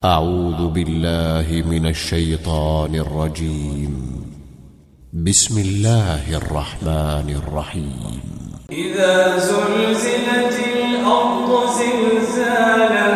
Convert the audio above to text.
أعوذ بالله من الشيطان الرجيم. بسم الله الرحمن الرحيم. إذا زلزلت الأرض زلزالها